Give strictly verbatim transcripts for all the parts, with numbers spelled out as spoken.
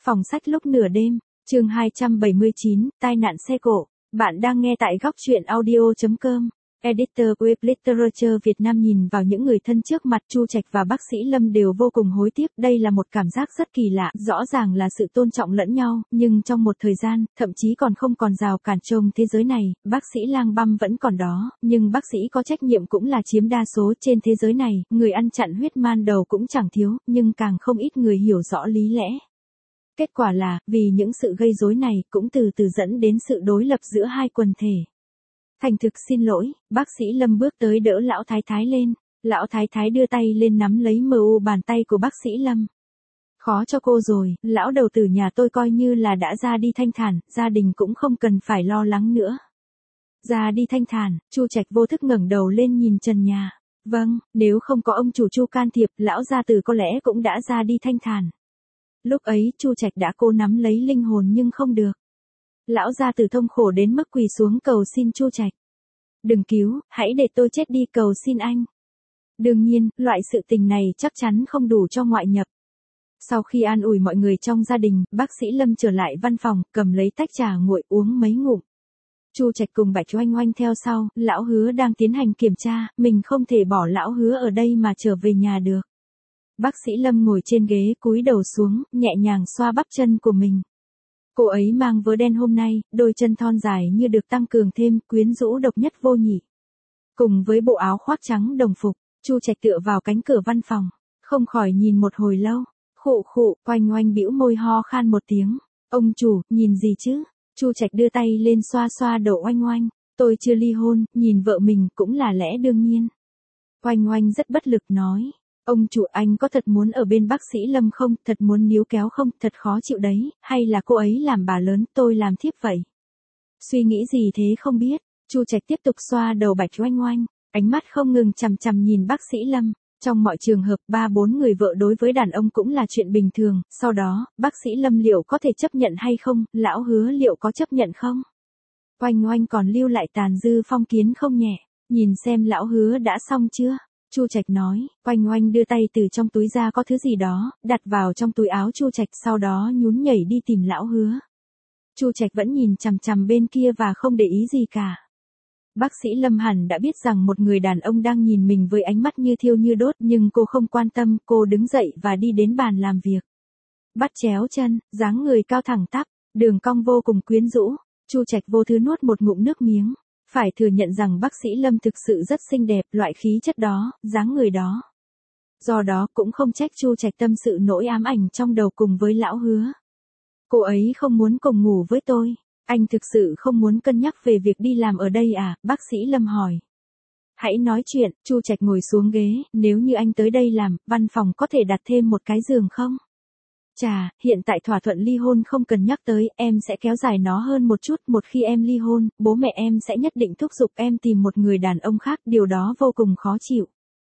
Phòng sách lúc nửa đêm, chương hai trăm bảy mươi chín, tai nạn xe cộ. Bạn đang nghe tại góc truyện audio chấm com. Editor Web Literature Việt Nam nhìn vào những người thân trước mặt Chu Trạch và bác sĩ Lâm đều vô cùng hối tiếc. Đây là một cảm giác rất kỳ lạ, rõ ràng là sự tôn trọng lẫn nhau, nhưng trong một thời gian, thậm chí còn không còn rào cản trong thế giới này, bác sĩ lang băm vẫn còn đó, nhưng bác sĩ có trách nhiệm cũng là chiếm đa số trên thế giới này, người ăn chặn huyết man đầu cũng chẳng thiếu, nhưng càng không ít người hiểu rõ lý lẽ. Kết quả là, vì những sự gây rối này cũng từ từ dẫn đến sự đối lập giữa hai quần thể. Thành thực xin lỗi, bác sĩ Lâm bước tới đỡ lão thái thái lên, lão thái thái đưa tay lên nắm lấy mờ u bàn tay của bác sĩ Lâm. Khó cho cô rồi, lão đầu tử nhà tôi coi như là đã ra đi thanh thản, gia đình cũng không cần phải lo lắng nữa. Ra đi thanh thản, Chu Trạch vô thức ngẩng đầu lên nhìn trần nhà. Vâng, nếu không có ông chủ Chu can thiệp, lão gia tử có lẽ cũng đã ra đi thanh thản. Lúc ấy Chu Trạch đã cố nắm lấy linh hồn nhưng không được. Lão gia tử thông khổ đến mức quỳ xuống cầu xin Chu Trạch. Đừng cứu, hãy để tôi chết đi, cầu xin anh. Đương nhiên, loại sự tình này chắc chắn không đủ cho ngoại nhập. Sau khi an ủi mọi người trong gia đình, bác sĩ Lâm trở lại văn phòng, cầm lấy tách trà nguội uống mấy ngụm. Chu Trạch cùng Bạch Oanh Oanh theo sau, lão Hứa đang tiến hành kiểm tra, mình không thể bỏ lão Hứa ở đây mà trở về nhà được. Bác sĩ Lâm ngồi trên ghế cúi đầu xuống, nhẹ nhàng xoa bắp chân của mình. Cô ấy mang vớ đen hôm nay, đôi chân thon dài như được tăng cường thêm, quyến rũ độc nhất vô nhị. Cùng với bộ áo khoác trắng đồng phục, Chu Trạch tựa vào cánh cửa văn phòng, không khỏi nhìn một hồi lâu. Khụ khụ, Oanh Oanh bĩu môi ho khan một tiếng. Ông chủ, nhìn gì chứ? Chu Trạch đưa tay lên xoa xoa đầu Oanh Oanh. Tôi chưa ly hôn, nhìn vợ mình cũng là lẽ đương nhiên. Oanh Oanh rất bất lực nói. Ông chủ, anh có thật muốn ở bên bác sĩ Lâm không, thật muốn níu kéo không, thật khó chịu đấy, hay là cô ấy làm bà lớn, tôi làm thiếp vậy? Suy nghĩ gì thế không biết. Chu Trạch tiếp tục xoa đầu Bạch Oanh Oanh, ánh mắt không ngừng chằm chằm nhìn bác sĩ Lâm. Trong mọi trường hợp, ba bốn người vợ đối với đàn ông cũng là chuyện bình thường, sau đó, bác sĩ Lâm liệu có thể chấp nhận hay không, lão Hứa liệu có chấp nhận không? Oanh Oanh còn lưu lại tàn dư phong kiến không nhẹ, nhìn xem lão Hứa đã xong chưa? Chu Trạch nói. Oanh Oanh đưa tay từ trong túi ra có thứ gì đó, đặt vào trong túi áo Chu Trạch, sau đó nhún nhảy đi tìm lão Hứa. Chu Trạch vẫn nhìn chằm chằm bên kia và không để ý gì cả. Bác sĩ Lâm hẳn đã biết rằng một người đàn ông đang nhìn mình với ánh mắt như thiêu như đốt, nhưng cô không quan tâm, cô đứng dậy và đi đến bàn làm việc. Bắt chéo chân, dáng người cao thẳng tắp, đường cong vô cùng quyến rũ. Chu Trạch vô thứ nuốt một ngụm nước miếng. Phải thừa nhận rằng bác sĩ Lâm thực sự rất xinh đẹp, loại khí chất đó, dáng người đó. Do đó cũng không trách Chu Trạch tâm sự nỗi ám ảnh trong đầu cùng với lão Hứa. Cô ấy không muốn cùng ngủ với tôi. Anh thực sự không muốn cân nhắc về việc đi làm ở đây à? Bác sĩ Lâm hỏi. Hãy nói chuyện. Chu Trạch ngồi xuống ghế. Nếu như anh tới đây làm, văn phòng có thể đặt thêm một cái giường không? Chà, hiện tại thỏa thuận ly hôn không cần nhắc tới, em sẽ kéo dài nó hơn một chút, một khi em ly hôn, bố mẹ em sẽ nhất định thúc giục em tìm một người đàn ông khác, điều đó vô cùng khó chịu.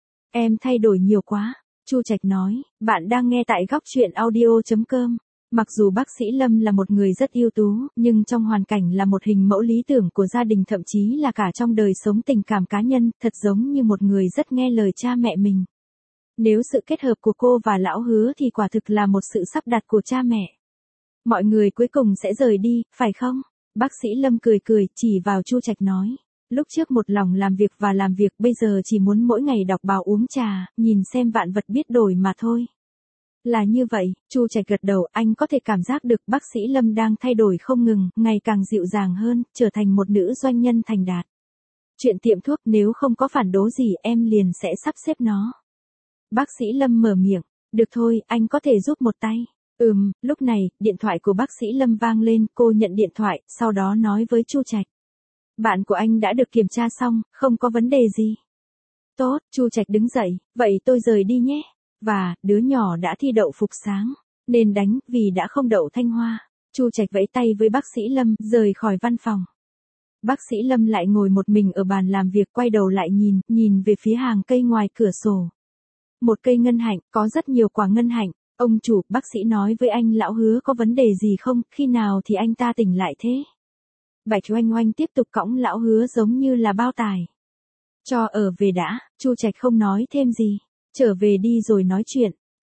Em thay đổi nhiều quá, Chu Trạch nói. Bạn đang nghe tại góc truyện audio chấm com. Mặc dù bác sĩ Lâm là một người rất ưu tú, nhưng trong hoàn cảnh là một hình mẫu lý tưởng của gia đình, thậm chí là cả trong đời sống tình cảm cá nhân, thật giống như một người rất nghe lời cha mẹ mình. Nếu sự kết hợp của cô và lão Hứa thì quả thực là một sự sắp đặt của cha mẹ. Mọi người cuối cùng sẽ rời đi, phải không? Bác sĩ Lâm cười cười, chỉ vào Chu Trạch nói. Lúc trước một lòng làm việc và làm việc, bây giờ chỉ muốn mỗi ngày đọc báo uống trà, nhìn xem vạn vật biết đổi mà thôi. Là như vậy, Chu Trạch gật đầu, anh có thể cảm giác được bác sĩ Lâm đang thay đổi không ngừng, ngày càng dịu dàng hơn, trở thành một nữ doanh nhân thành đạt. Chuyện tiệm thuốc nếu không có phản đối gì em liền sẽ sắp xếp nó. Bác sĩ Lâm mở miệng. Được thôi, anh có thể giúp một tay. Ừm, lúc này, điện thoại của bác sĩ Lâm vang lên, cô nhận điện thoại, sau đó nói với Chu Trạch. Bạn của anh đã được kiểm tra xong, không có vấn đề gì. Tốt, Chu Trạch đứng dậy, vậy tôi rời đi nhé. Và, đứa nhỏ đã thi đậu phục sáng, nên đánh, vì đã không đậu Thanh Hoa. Chu Trạch vẫy tay với bác sĩ Lâm, rời khỏi văn phòng. Bác sĩ Lâm lại ngồi một mình ở bàn làm việc, quay đầu lại nhìn, nhìn về phía hàng cây ngoài cửa sổ. Một cây ngân hạnh, có rất nhiều quả ngân hạnh. Ông chủ, bác sĩ nói với anh lão Hứa có vấn đề gì không, khi nào thì anh ta tỉnh lại thế? Bạch Oanh Oanh tiếp tục cõng lão Hứa giống như là bao tải. Cho ở về đã, Chu Trạch không nói thêm gì. Trở về đi rồi nói chuyện.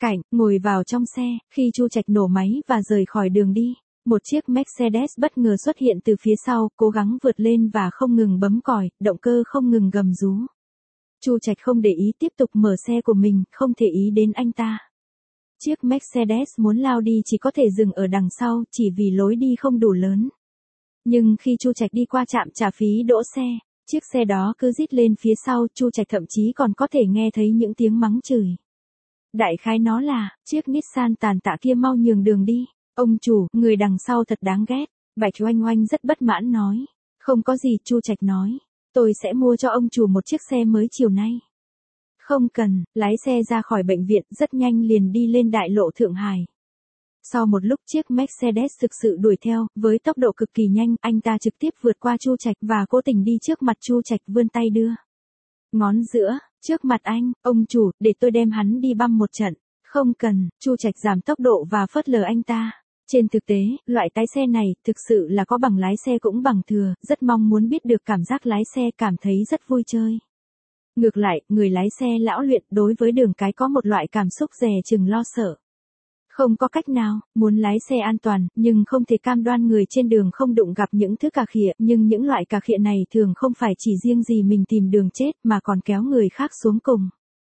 cạnh, ngồi vào trong xe, khi Chu Trạch nổ máy và rời khỏi đường đi, một chiếc Mercedes bất ngờ xuất hiện từ phía sau, cố gắng vượt lên và không ngừng bấm còi, động cơ không ngừng gầm rú. Chu Trạch không để ý, tiếp tục mở xe của mình, không thể ý đến anh ta. Chiếc Mercedes muốn lao đi chỉ có thể dừng ở đằng sau, chỉ vì lối đi không đủ lớn. Nhưng khi Chu Trạch đi qua trạm trả phí đỗ xe, chiếc xe đó cứ rít lên phía sau, Chu Trạch thậm chí còn có thể nghe thấy những tiếng mắng chửi. Đại khái nó là, chiếc Nissan tàn tạ kia mau nhường đường đi. Ông chủ, người đằng sau thật đáng ghét. Bạch Oanh Oanh rất bất mãn nói. Không có gì, Chu Trạch nói. Tôi sẽ mua cho ông chủ một chiếc xe mới chiều nay. Không cần, lái xe ra khỏi bệnh viện rất nhanh liền đi lên đại lộ Thượng Hải. Sau một lúc chiếc Mercedes thực sự đuổi theo, với tốc độ cực kỳ nhanh, anh ta trực tiếp vượt qua Chu Trạch và cố tình đi trước mặt Chu Trạch vươn tay đưa. Ngón giữa, trước mặt anh, ông chủ, để tôi đem hắn đi băm một trận. Không cần, Chu Trạch giảm tốc độ và phớt lờ anh ta. Trên thực tế, loại tái xe này, thực sự là có bằng lái xe cũng bằng thừa, rất mong muốn biết được cảm giác lái xe, cảm thấy rất vui chơi. Ngược lại, người lái xe lão luyện đối với đường cái có một loại cảm xúc dè chừng lo sợ. Không có cách nào, muốn lái xe an toàn, nhưng không thể cam đoan người trên đường không đụng gặp những thứ cà khịa, nhưng những loại cà khịa này thường không phải chỉ riêng gì mình tìm đường chết mà còn kéo người khác xuống cùng.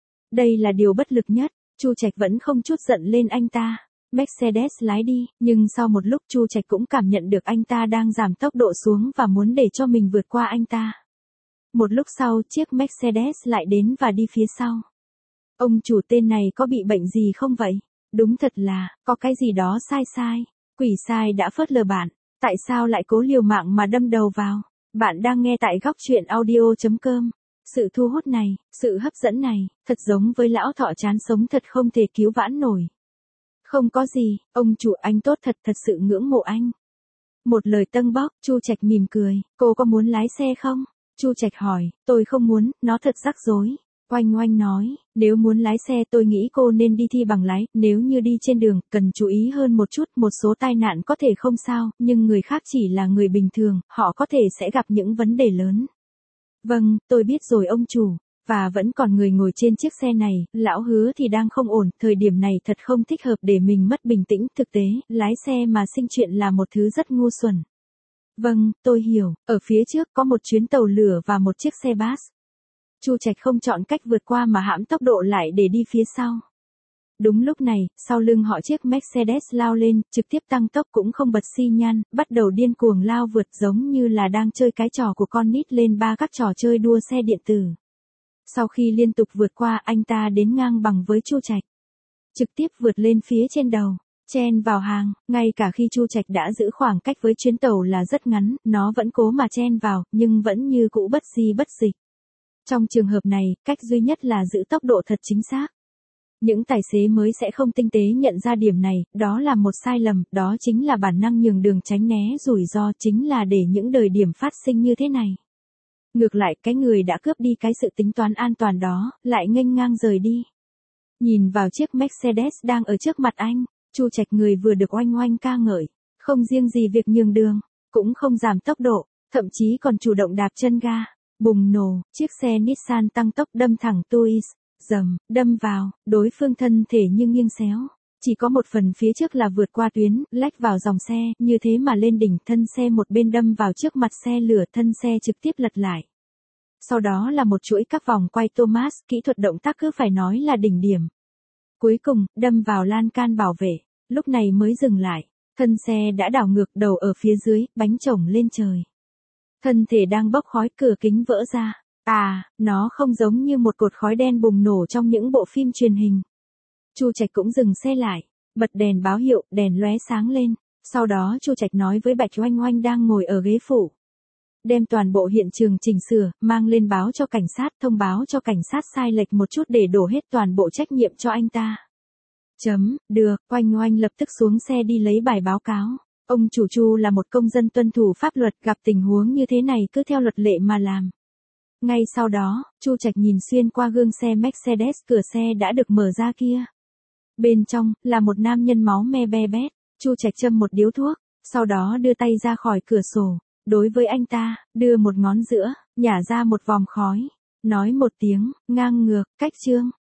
Đây là điều bất lực nhất, Chu Trạch vẫn không chút giận lên anh ta. Mercedes lái đi, nhưng sau một lúc Chu Trạch cũng cảm nhận được anh ta đang giảm tốc độ xuống và muốn để cho mình vượt qua anh ta. Một lúc sau, chiếc Mercedes lại đến và đi phía sau. Ông chủ tên này có bị bệnh gì không vậy? Đúng thật là, có cái gì đó sai sai. Quỷ sai đã phớt lờ bạn. Tại sao lại cố liều mạng mà đâm đầu vào? Bạn đang nghe tại góc truyện audio chấm com. Sự thu hút này, sự hấp dẫn này, thật giống với lão thọ chán sống thật không thể cứu vãn nổi. Không có gì, ông chủ anh tốt thật, thật sự ngưỡng mộ anh. Một lời tâng bóc, Chu Trạch mỉm cười, cô có muốn lái xe không? Chu Trạch hỏi, tôi không muốn, nó thật rắc rối. Oanh Oanh nói, nếu muốn lái xe tôi nghĩ cô nên đi thi bằng lái, nếu như đi trên đường, cần chú ý hơn một chút, một số tai nạn có thể không sao, nhưng người khác chỉ là người bình thường, họ có thể sẽ gặp những vấn đề lớn. Vâng, tôi biết rồi ông chủ. Và vẫn còn người ngồi trên chiếc xe này, lão Hứa thì đang không ổn, thời điểm này thật không thích hợp để mình mất bình tĩnh, thực tế, lái xe mà sinh chuyện là một thứ rất ngu xuẩn. Vâng, tôi hiểu, ở phía trước có một chuyến tàu lửa và một chiếc xe bus. Chu Trạch không chọn cách vượt qua mà hãm tốc độ lại để đi phía sau. Đúng lúc này, sau lưng họ chiếc Mercedes lao lên, trực tiếp tăng tốc cũng không bật xi nhan, bắt đầu điên cuồng lao vượt giống như là đang chơi cái trò của con nít lên ba các trò chơi đua xe điện tử. Sau khi liên tục vượt qua, anh ta đến ngang bằng với Chu Trạch. Trực tiếp vượt lên phía trên đầu, chen vào hàng, ngay cả khi Chu Trạch đã giữ khoảng cách với chuyến tàu là rất ngắn, nó vẫn cố mà chen vào, nhưng vẫn như cũ bất di bất dịch. Trong trường hợp này, cách duy nhất là giữ tốc độ thật chính xác. Những tài xế mới sẽ không tinh tế nhận ra điểm này, đó là một sai lầm, đó chính là bản năng nhường đường tránh né rủi ro, chính là để những đời điểm phát sinh như thế này. Ngược lại, cái người đã cướp đi cái sự tính toán an toàn đó, lại nghênh ngang rời đi. Nhìn vào chiếc Mercedes đang ở trước mặt anh, Chu Trạch người vừa được Oanh Oanh ca ngợi, không riêng gì việc nhường đường, cũng không giảm tốc độ, thậm chí còn chủ động đạp chân ga. Bùng nổ, chiếc xe Nissan tăng tốc đâm thẳng Tuis, dầm, đâm vào, đối phương thân thể như nghiêng xéo. Chỉ có một phần phía trước là vượt qua tuyến, lách vào dòng xe, như thế mà lên đỉnh, thân xe một bên đâm vào trước mặt xe lửa, thân xe trực tiếp lật lại. Sau đó là một chuỗi các vòng quay Thomas, kỹ thuật động tác cứ phải nói là đỉnh điểm. Cuối cùng, đâm vào lan can bảo vệ, lúc này mới dừng lại, thân xe đã đảo ngược đầu ở phía dưới, bánh chổng lên trời. Thân thể đang bốc khói, cửa kính vỡ ra. À, nó không giống như một cột khói đen bùng nổ trong những bộ phim truyền hình. Chu Trạch cũng dừng xe lại, bật đèn báo hiệu, đèn lóe sáng lên. Sau đó Chu Trạch nói với Bạch Oanh Oanh đang ngồi ở ghế phụ. Đem toàn bộ hiện trường chỉnh sửa, mang lên báo cho cảnh sát, thông báo cho cảnh sát sai lệch một chút để đổ hết toàn bộ trách nhiệm cho anh ta. Chấm, được, Oanh Oanh lập tức xuống xe đi lấy bài báo cáo. Ông chủ Chu là một công dân tuân thủ pháp luật, gặp tình huống như thế này cứ theo luật lệ mà làm. Ngay sau đó, Chu Trạch nhìn xuyên qua gương xe Mercedes, cửa xe đã được mở ra kia. Bên trong, là một nam nhân máu me be bét. Chu Trạch châm một điếu thuốc, sau đó đưa tay ra khỏi cửa sổ. Đối với anh ta, đưa một ngón giữa, nhả ra một vòng khói. Nói một tiếng, ngang ngược, cách chương.